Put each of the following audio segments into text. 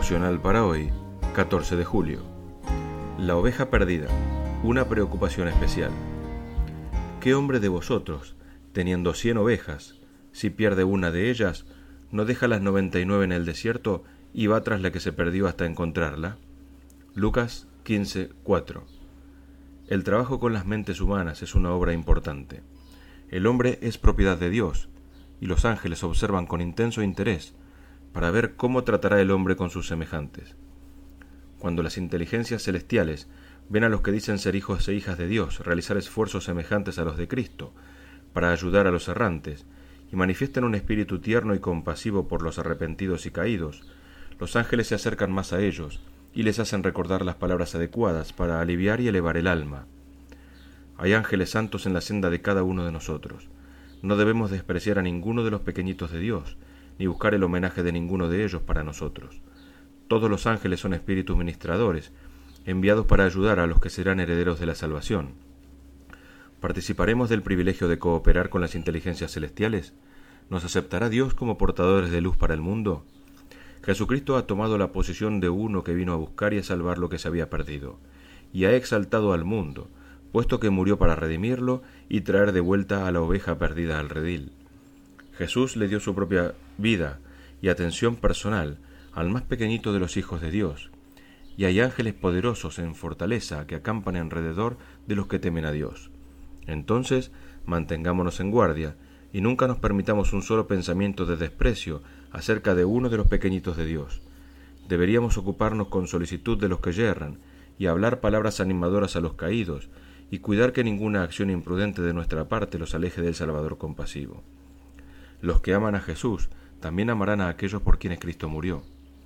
Devocional para hoy, 14 de julio. La oveja perdida, una preocupación especial. ¿Qué hombre de vosotros, teniendo 100 ovejas, si pierde una de ellas, no deja las 99 en el desierto y va tras la que se perdió hasta encontrarla? Lucas 15:4. El trabajo con las mentes humanas es una obra importante. El hombre es propiedad de Dios, y los ángeles observan con intenso interés para ver cómo tratará el hombre con sus semejantes. Cuando las inteligencias celestiales ven a los que dicen ser hijos e hijas de Dios realizar esfuerzos semejantes a los de Cristo para ayudar a los errantes, y manifiestan un espíritu tierno y compasivo por los arrepentidos y caídos, los ángeles se acercan más a ellos y les hacen recordar las palabras adecuadas para aliviar y elevar el alma. Hay ángeles santos en la senda de cada uno de nosotros. No debemos despreciar a ninguno de los pequeñitos de Dios, ni buscar el homenaje de ninguno de ellos para nosotros. Todos los ángeles son espíritus ministradores, enviados para ayudar a los que serán herederos de la salvación. ¿Participaremos del privilegio de cooperar con las inteligencias celestiales? ¿Nos aceptará Dios como portadores de luz para el mundo? Jesucristo ha tomado la posición de uno que vino a buscar y a salvar lo que se había perdido, y ha exaltado al mundo, puesto que murió para redimirlo y traer de vuelta a la oveja perdida al redil. Jesús le dio su propia vida y atención personal al más pequeñito de los hijos de Dios, y hay ángeles poderosos en fortaleza que acampan alrededor de los que temen a Dios. Entonces, mantengámonos en guardia y nunca nos permitamos un solo pensamiento de desprecio acerca de uno de los pequeñitos de Dios. Deberíamos ocuparnos con solicitud de los que yerran y hablar palabras animadoras a los caídos y cuidar que ninguna acción imprudente de nuestra parte los aleje del Salvador compasivo. Los que aman a Jesús también amarán a aquellos por quienes Cristo murió.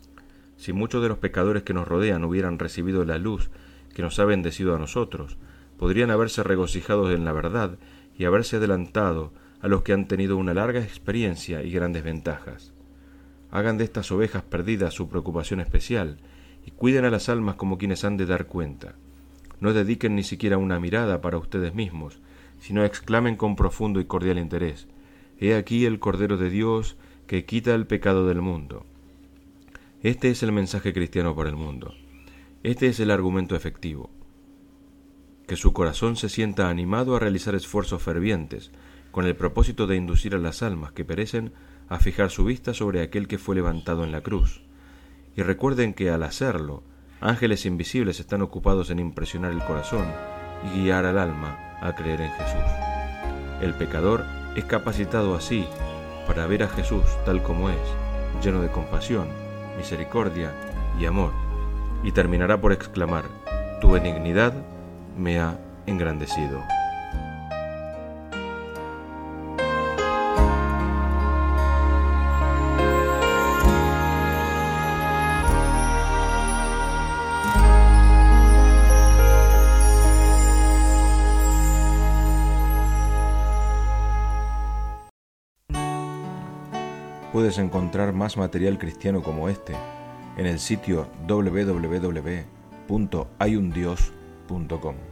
Si muchos de los pecadores que nos rodean hubieran recibido la luz que nos ha bendecido a nosotros, podrían haberse regocijado en la verdad y haberse adelantado a los que han tenido una larga experiencia y grandes ventajas. Hagan de estas ovejas perdidas su preocupación especial y cuiden a las almas como quienes han de dar cuenta. No dediquen ni siquiera una mirada para ustedes mismos, sino exclamen con profundo y cordial interés: «He aquí el Cordero de Dios que quita el pecado del mundo». Este es el mensaje cristiano para el mundo. Este es el argumento efectivo. Que su corazón se sienta animado a realizar esfuerzos fervientes, con el propósito de inducir a las almas que perecen a fijar su vista sobre aquel que fue levantado en la cruz. Y recuerden que al hacerlo, ángeles invisibles están ocupados en impresionar el corazón y guiar al alma a creer en Jesús. El pecador es capacitado así para ver a Jesús tal como es, lleno de compasión, misericordia y amor, y terminará por exclamar: «Tu benignidad me ha engrandecido». Puedes encontrar más material cristiano como este en el sitio www.hayundios.com.